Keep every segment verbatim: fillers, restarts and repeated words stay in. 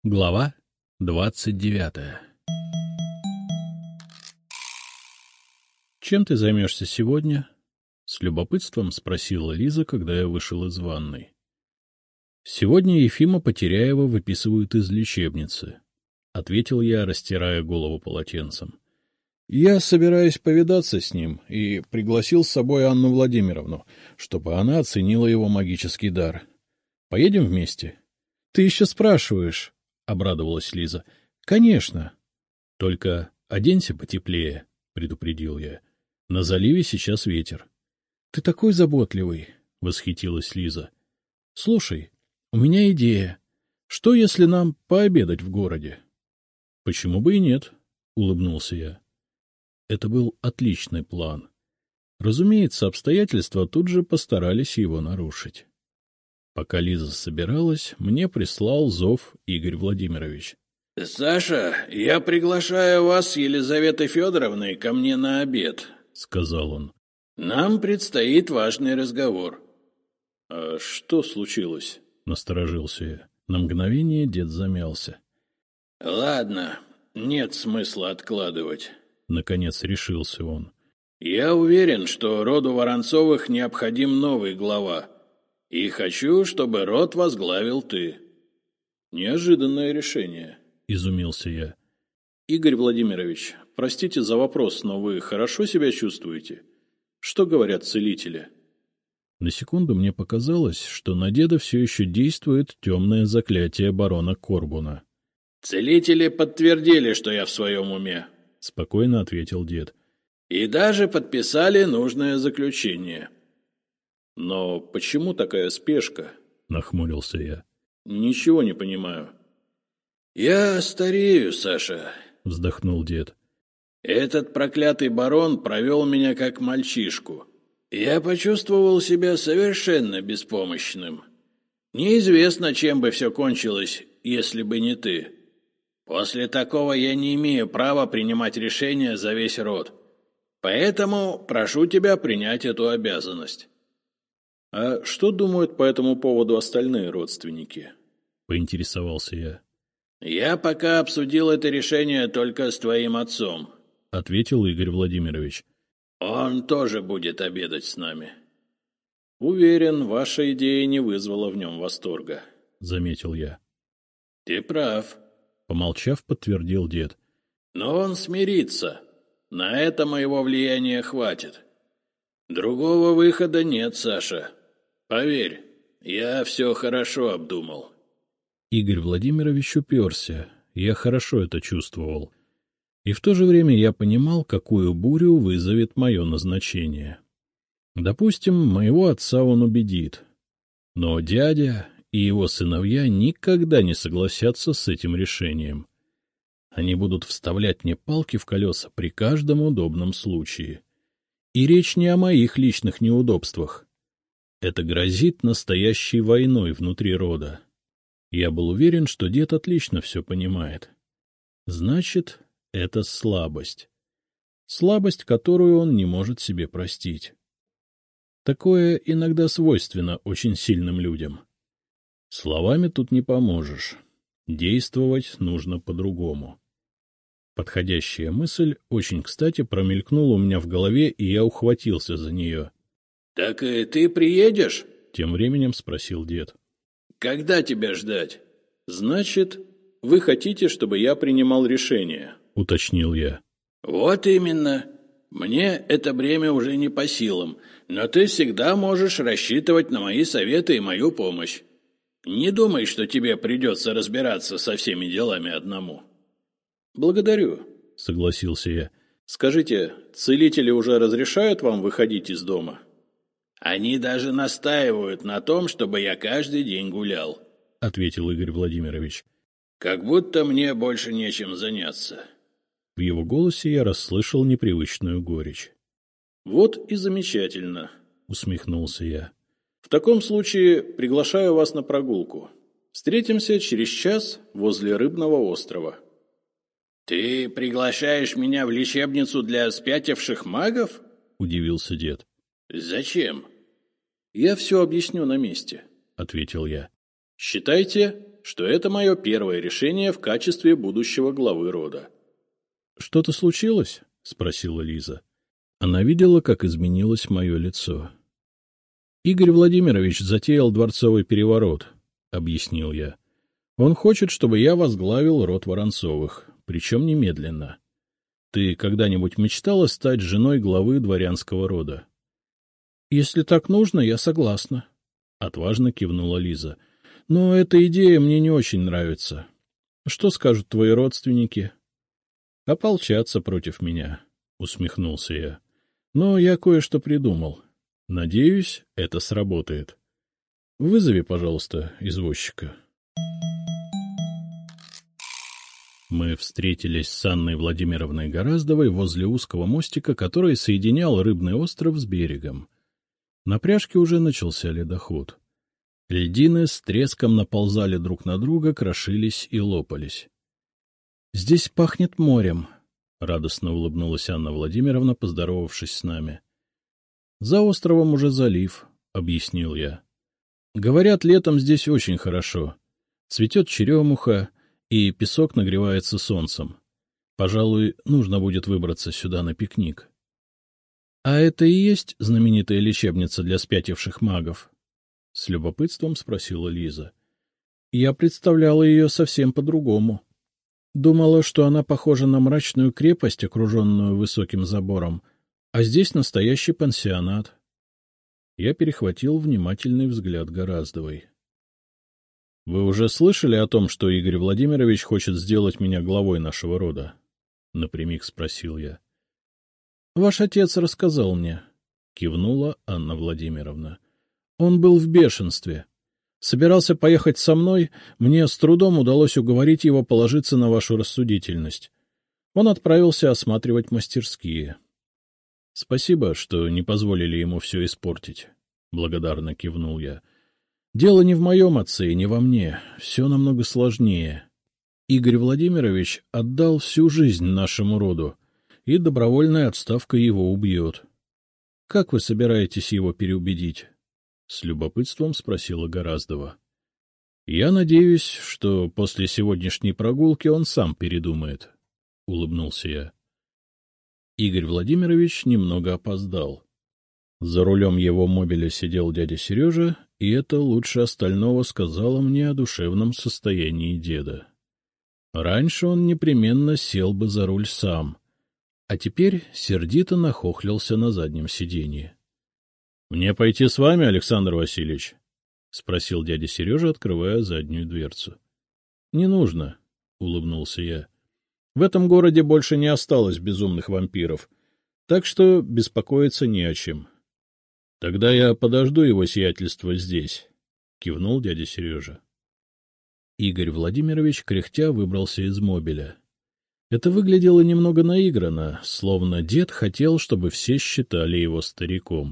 Глава двадцать девятая. «Чем ты займешься сегодня?» — с любопытством спросила Лиза, когда я вышел из ванной. «Сегодня Ефима Потеряева выписывают из лечебницы», — ответил я, растирая голову полотенцем. «Я собираюсь повидаться с ним и пригласил с собой Анну Владимировну, чтобы она оценила его магический дар. Поедем вместе?» «Ты еще спрашиваешь?» — обрадовалась Лиза. — Конечно. — Только оденься потеплее, — предупредил я. — На заливе сейчас ветер. — Ты такой заботливый, — восхитилась Лиза. — Слушай, у меня идея. Что, если нам пообедать в городе? — Почему бы и нет, — улыбнулся я. Это был отличный план. Разумеется, обстоятельства тут же постарались его нарушить. Пока Лиза собиралась, мне прислал зов Игорь Владимирович. — Саша, я приглашаю вас с Елизаветой Федоровной ко мне на обед, — сказал он. — Нам предстоит важный разговор. — А что случилось? — насторожился я. На мгновение дед замялся. — Ладно, нет смысла откладывать. Наконец решился он. — Я уверен, что роду Воронцовых необходим новый глава. И хочу, чтобы род возглавил ты. — Неожиданное решение, — изумился я. — Игорь Владимирович, простите за вопрос, но вы хорошо себя чувствуете? Что говорят целители? На секунду мне показалось, что на деда все еще действует темное заклятие барона Корбуна. — Целители подтвердили, что я в своем уме, — спокойно ответил дед. — И даже подписали нужное заключение. — Но почему такая спешка? — нахмурился я. — Ничего не понимаю. — Я старею, Саша, — вздохнул дед. — Этот проклятый барон провел меня как мальчишку. Я почувствовал себя совершенно беспомощным. Неизвестно, чем бы все кончилось, если бы не ты. После такого я не имею права принимать решения за весь род. Поэтому прошу тебя принять эту обязанность. — А что думают по этому поводу остальные родственники? — поинтересовался я. — Я пока обсудил это решение только с твоим отцом, — ответил Игорь Владимирович. — Он тоже будет обедать с нами. — Уверен, ваша идея не вызвала в нем восторга, — заметил я. — Ты прав, — помолчав, подтвердил дед. — Но он смирится. На это моего влияния хватит. Другого выхода нет, Саша. Поверь, я все хорошо обдумал. Игорь Владимирович уперся, я хорошо это чувствовал. И в то же время я понимал, какую бурю вызовет мое назначение. Допустим, моего отца он убедит. Но дядя и его сыновья никогда не согласятся с этим решением. Они будут вставлять мне палки в колеса при каждом удобном случае. И речь не о моих личных неудобствах. Это грозит настоящей войной внутри рода. Я был уверен, что дед отлично все понимает. Значит, это слабость. Слабость, которую он не может себе простить. Такое иногда свойственно очень сильным людям. Словами тут не поможешь. Действовать нужно по-другому. Подходящая мысль очень кстати промелькнула у меня в голове, и я ухватился за нее. — Так и ты приедешь? — тем временем спросил дед. — Когда тебя ждать? — Значит, вы хотите, чтобы я принимал решение? — уточнил я. — Вот именно. Мне это бремя уже не по силам, но ты всегда можешь рассчитывать на мои советы и мою помощь. Не думай, что тебе придется разбираться со всеми делами одному. — Благодарю, — согласился я. — Скажите, целители уже разрешают вам выходить из дома? — Они даже настаивают на том, чтобы я каждый день гулял, — ответил Игорь Владимирович. — Как будто мне больше нечем заняться. В его голосе я расслышал непривычную горечь. — Вот и замечательно, — усмехнулся я. — В таком случае приглашаю вас на прогулку. Встретимся через час возле Рыбного острова. — Ты приглашаешь меня в лечебницу для спятивших магов? — удивился дед. — Зачем? — Я все объясню на месте, — ответил я. — Считайте, что это мое первое решение в качестве будущего главы рода. — Что-то случилось? — спросила Лиза. Она видела, как изменилось мое лицо. — Игорь Владимирович затеял дворцовый переворот, — объяснил я. — Он хочет, чтобы я возглавил род Воронцовых, причем немедленно. Ты когда-нибудь мечтала стать женой главы дворянского рода? — Если так нужно, я согласна, — отважно кивнула Лиза. — Но эта идея мне не очень нравится. Что скажут твои родственники? — Ополчатся против меня, — усмехнулся я. — Но я кое-что придумал. Надеюсь, это сработает. Вызови, пожалуйста, извозчика. Мы встретились с Анной Владимировной Гораздовой возле узкого мостика, который соединял Рыбный остров с берегом. На пряжке уже начался ледоход. Льдины с треском наползали друг на друга, крошились и лопались. — Здесь пахнет морем, — радостно улыбнулась Анна Владимировна, поздоровавшись с нами. — За островом уже залив, — объяснил я. — Говорят, летом здесь очень хорошо. Цветет черемуха, и песок нагревается солнцем. Пожалуй, нужно будет выбраться сюда на пикник. — А это и есть знаменитая лечебница для спятивших магов? — с любопытством спросила Лиза. Я представляла ее совсем по-другому. Думала, что она похожа на мрачную крепость, окруженную высоким забором, а здесь настоящий пансионат. Я перехватил внимательный взгляд Гораздовой. — Вы уже слышали о том, что Игорь Владимирович хочет сделать меня главой нашего рода? — напрямик спросил я. — Ваш отец рассказал мне, — кивнула Анна Владимировна. Он был в бешенстве. Собирался поехать со мной, мне с трудом удалось уговорить его положиться на вашу рассудительность. Он отправился осматривать мастерские. — Спасибо, что не позволили ему все испортить, — благодарно кивнул я. — Дело не в моем отце и не во мне, все намного сложнее. Игорь Владимирович отдал всю жизнь нашему роду, и добровольная отставка его убьет. Как вы собираетесь его переубедить? — с любопытством спросила Гораздова. — Я надеюсь, что после сегодняшней прогулки он сам передумает, — улыбнулся я. Игорь Владимирович немного опоздал. За рулем его мобиля сидел дядя Сережа, и это лучше остального сказало мне о душевном состоянии деда. Раньше он непременно сел бы за руль сам, а теперь сердито нахохлился на заднем сиденье. — Мне пойти с вами, Александр Васильевич? — спросил дядя Сережа, открывая заднюю дверцу. — Не нужно, — улыбнулся я. — В этом городе больше не осталось безумных вампиров, так что беспокоиться не о чем. — Тогда я подожду его сиятельство здесь, — кивнул дядя Сережа. Игорь Владимирович кряхтя выбрался из мобиля. Это выглядело немного наигранно, словно дед хотел, чтобы все считали его стариком.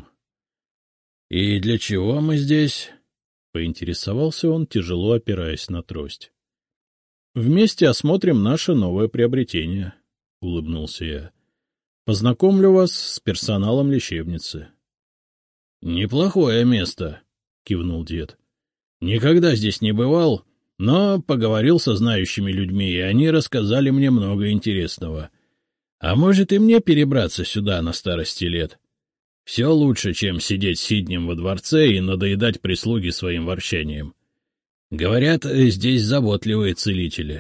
— И для чего мы здесь? — поинтересовался он, тяжело опираясь на трость. — Вместе осмотрим наше новое приобретение, — улыбнулся я. — Познакомлю вас с персоналом лечебницы. — Неплохое место, — кивнул дед. — Никогда здесь не бывал, но поговорил со знающими людьми, и они рассказали мне много интересного. А может, и мне перебраться сюда на старости лет? Все лучше, чем сидеть сиднем во дворце и надоедать прислуге своим ворчанием. Говорят, здесь заботливые целители.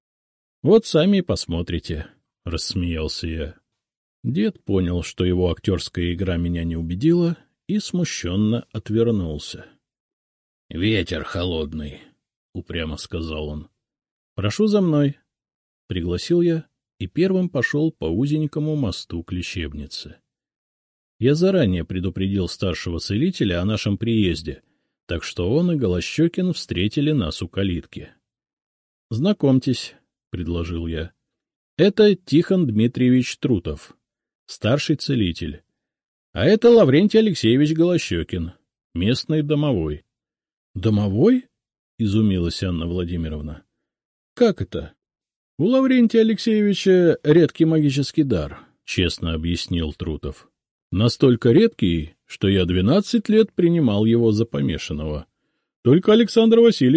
— Вот сами и посмотрите, — рассмеялся я. Дед понял, что его актерская игра меня не убедила, и смущенно отвернулся. — Ветер холодный, — упрямо сказал он. — Прошу за мной, — пригласил я и первым пошел по узенькому мосту к лечебнице. Я заранее предупредил старшего целителя о нашем приезде, так что он и Голощекин встретили нас у калитки. — Знакомьтесь, — предложил я. — Это Тихон Дмитриевич Трутов, старший целитель. А это Лаврентий Алексеевич Голощекин, местный домовой. — Домовой? — изумилась Анна Владимировна. — Как это? — У Лаврентия Алексеевича редкий магический дар, — честно объяснил Трутов. — Настолько редкий, что я двенадцать лет принимал его за помешанного. Только Александр Васильевич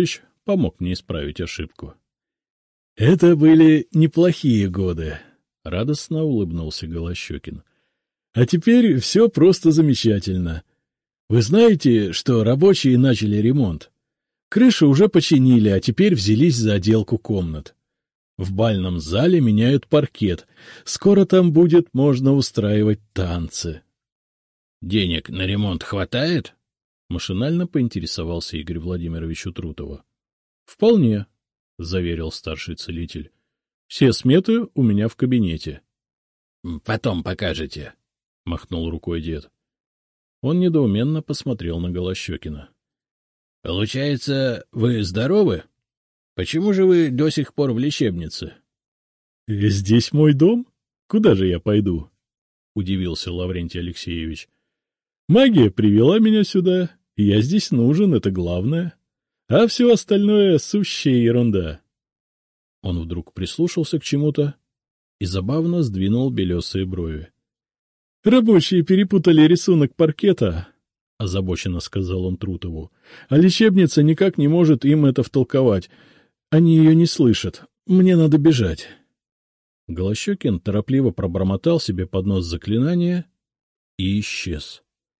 помог мне исправить ошибку. — Это были неплохие годы, — радостно улыбнулся Голощекин. — А теперь все просто замечательно. Вы знаете, что рабочие начали ремонт? Крышу уже починили, а теперь взялись за отделку комнат. В бальном зале меняют паркет. Скоро там будет можно устраивать танцы. — Денег на ремонт хватает? — машинально поинтересовался Игорь Владимирович у Трутова. — Вполне, — заверил старший целитель. — Все сметы у меня в кабинете. — Потом покажете, — махнул рукой дед. Он недоуменно посмотрел на Голощекина. — Получается, вы здоровы? Почему же вы до сих пор в лечебнице? — Здесь мой дом? Куда же я пойду? — удивился Лаврентий Алексеевич. — Магия привела меня сюда, и я здесь нужен, это главное. А все остальное — сущая ерунда. Он вдруг прислушался к чему-то и забавно сдвинул белесые брови. — Рабочие перепутали рисунок паркета, — озабоченно сказал он Трутову, — а лечебница никак не может им это втолковать. Они ее не слышат. Мне надо бежать. Голощекин торопливо пробормотал себе под нос заклинание и исчез.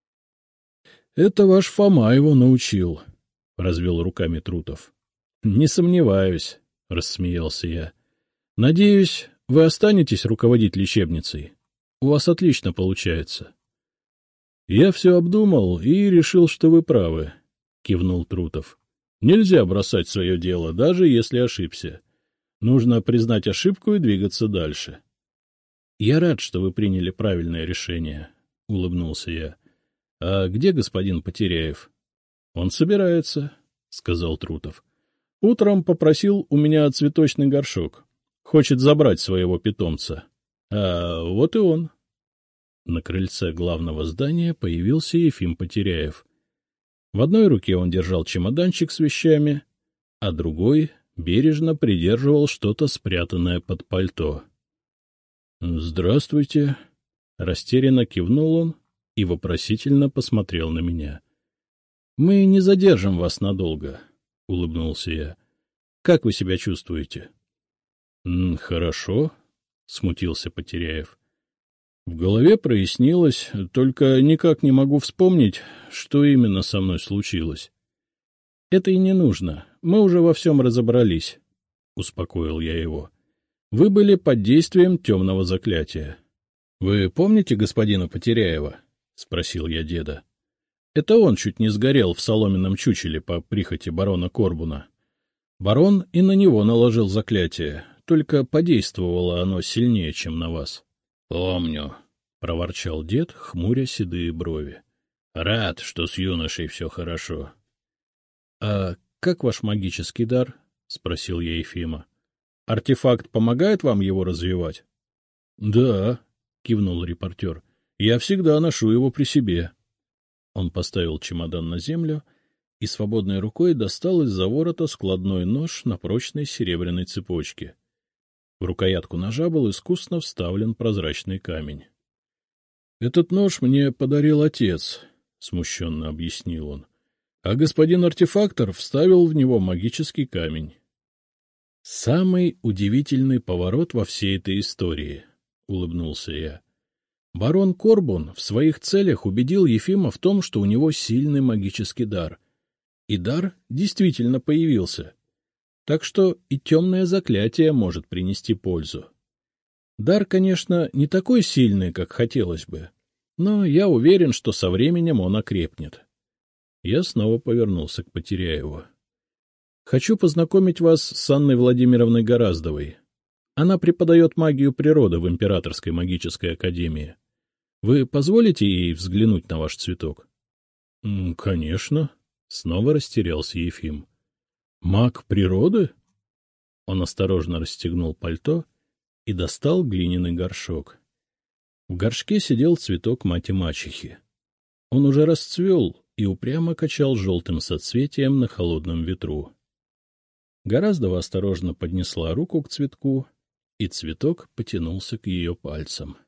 — Это ваш Фома его научил, — развел руками Трутов. — Не сомневаюсь, — рассмеялся я. — Надеюсь, вы останетесь руководить лечебницей. У вас отлично получается. — Я все обдумал и решил, что вы правы, — кивнул Трутов. — Нельзя бросать свое дело, даже если ошибся. Нужно признать ошибку и двигаться дальше. — Я рад, что вы приняли правильное решение, — улыбнулся я. — А где господин Потеряев? — Он собирается, — сказал Трутов. — Утром попросил у меня цветочный горшок. Хочет забрать своего питомца. А вот и он. На крыльце главного здания появился Ефим Потеряев. В одной руке он держал чемоданчик с вещами, а другой бережно придерживал что-то спрятанное под пальто. — Здравствуйте! — растерянно кивнул он и вопросительно посмотрел на меня. — Мы не задержим вас надолго, — улыбнулся я. — Как вы себя чувствуете? — Хорошо, — смутился Потеряев. В голове прояснилось, только никак не могу вспомнить, что именно со мной случилось. — Это и не нужно, мы уже во всем разобрались, — успокоил я его. — Вы были под действием темного заклятия. — Вы помните господина Потеряева? — спросил я деда. — Это он чуть не сгорел в соломенном чучеле по прихоти барона Корбуна. Барон и на него наложил заклятие, только подействовало оно сильнее, чем на вас. — Помню, — проворчал дед, хмуря седые брови. — Рад, что с юношей все хорошо. — А как ваш магический дар? — спросил я Ефима. — Артефакт помогает вам его развивать? — Да, — кивнул репортер, — я всегда ношу его при себе. Он поставил чемодан на землю и свободной рукой достал из-за ворота складной нож на прочной серебряной цепочке. В рукоятку ножа был искусно вставлен прозрачный камень. — Этот нож мне подарил отец, — смущенно объяснил он, — а господин артефактор вставил в него магический камень. — Самый удивительный поворот во всей этой истории, — улыбнулся я. Барон Корбун в своих целях убедил Ефима в том, что у него сильный магический дар. И дар действительно появился. Так что и темное заклятие может принести пользу. Дар, конечно, не такой сильный, как хотелось бы, но я уверен, что со временем он окрепнет. Я снова повернулся к Потеряеву. Хочу познакомить вас с Анной Владимировной Гораздовой. Она преподает магию природы в Императорской магической академии. Вы позволите ей взглянуть на ваш цветок? — Конечно, — снова растерялся Ефим. — Маг природы? Он осторожно расстегнул пальто и достал глиняный горшок. В горшке сидел цветок мати-мачехи. Он уже расцвел и упрямо качал желтым соцветием на холодном ветру. Гораздова осторожно поднесла руку к цветку, и цветок потянулся к ее пальцам.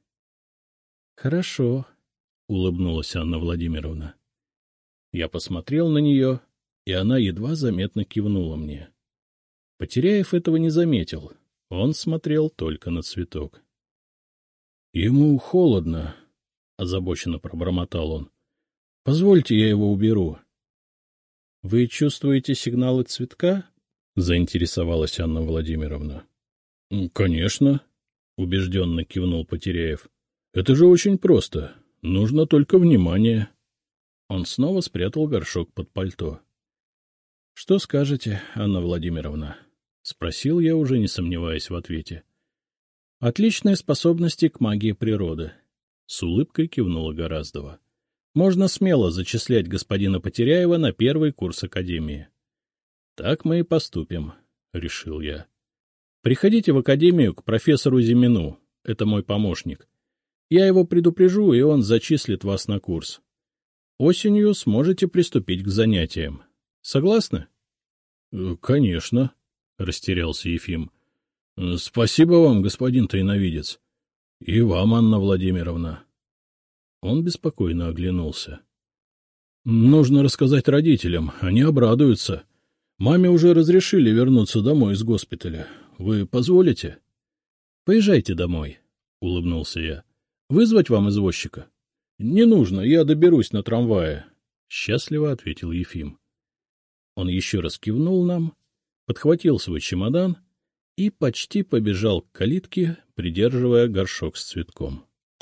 — Хорошо, — улыбнулась Анна Владимировна. Я посмотрел на нее и она едва заметно кивнула мне. Потеряев этого не заметил, он смотрел только на цветок. — Ему холодно, — озабоченно пробормотал он. — Позвольте, я его уберу. — Вы чувствуете сигналы цветка? — заинтересовалась Анна Владимировна. — Конечно, — убежденно кивнул Потеряев. — Это же очень просто. Нужно только внимание. Он снова спрятал горшок под пальто. — Что скажете, Анна Владимировна? — спросил я, уже не сомневаясь в ответе. — Отличные способности к магии природы. С улыбкой кивнула Гораздова. Можно смело зачислять господина Потеряева на первый курс академии. — Так мы и поступим, — решил я. — Приходите в академию к профессору Зимину, это мой помощник. Я его предупрежу, и он зачислит вас на курс. Осенью сможете приступить к занятиям. Согласны? — Конечно, — растерялся Ефим. — Спасибо вам, господин тайновидец. И вам, Анна Владимировна. Он беспокойно оглянулся. — Нужно рассказать родителям, они обрадуются. Маме уже разрешили вернуться домой из госпиталя. Вы позволите? — Поезжайте домой, — улыбнулся я. — Вызвать вам извозчика? — Не нужно, я доберусь на трамвае, — счастливо ответил Ефим. Он еще раз кивнул нам, подхватил свой чемодан и почти побежал к калитке, придерживая горшок с цветком.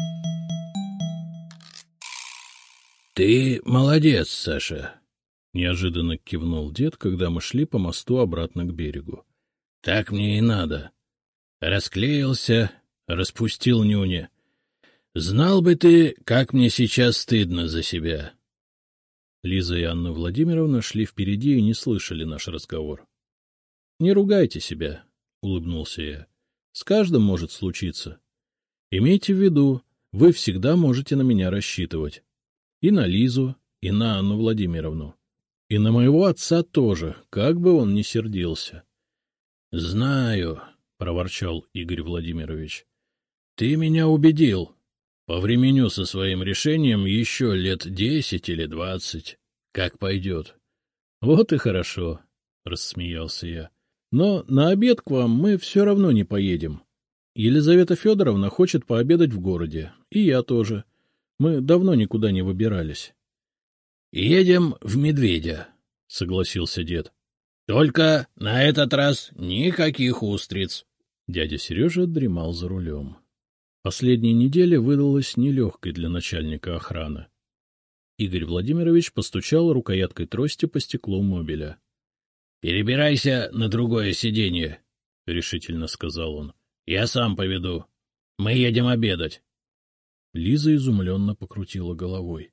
— Ты молодец, Саша, — неожиданно кивнул дед, когда мы шли по мосту обратно к берегу. — Так мне и надо. Расклеился, распустил нюни. Знал бы ты, как мне сейчас стыдно за себя. Лиза и Анна Владимировна шли впереди и не слышали наш разговор. — Не ругайте себя, — улыбнулся я. — С каждым может случиться. Имейте в виду, вы всегда можете на меня рассчитывать. И на Лизу, и на Анну Владимировну. И на моего отца тоже, как бы он ни сердился. — Знаю, — проворчал Игорь Владимирович. — Ты меня убедил. Повременю со своим решением еще лет десять или двадцать. Как пойдет. — Вот и хорошо, — рассмеялся я. — Но на обед к вам мы все равно не поедем. Елизавета Федоровна хочет пообедать в городе, и я тоже. Мы давно никуда не выбирались. — Едем в Медведя, — согласился дед. — Только на этот раз никаких устриц. Дядя Сережа дремал за рулем. Последняя неделя выдалась нелегкой для начальника охраны. Игорь Владимирович постучал рукояткой трости по стеклу мобиля. — Перебирайся на другое сиденье, — решительно сказал он. — Я сам поведу. Мы едем обедать. Лиза изумленно покрутила головой.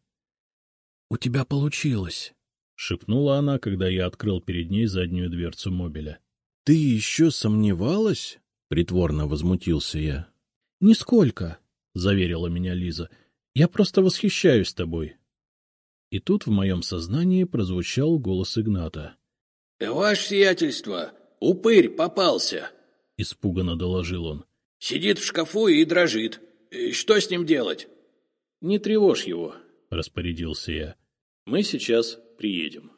— У тебя получилось, — шепнула она, когда я открыл перед ней заднюю дверцу мобиля. — Ты еще сомневалась? — притворно возмутился я. — Нисколько, — заверила меня Лиза. — Я просто восхищаюсь тобой. И тут в моем сознании прозвучал голос Игната. — Ваше сиятельство, упырь попался, — испуганно доложил он. — Сидит в шкафу и дрожит. Что с ним делать? — Не тревожь его, — распорядился я. — Мы сейчас приедем.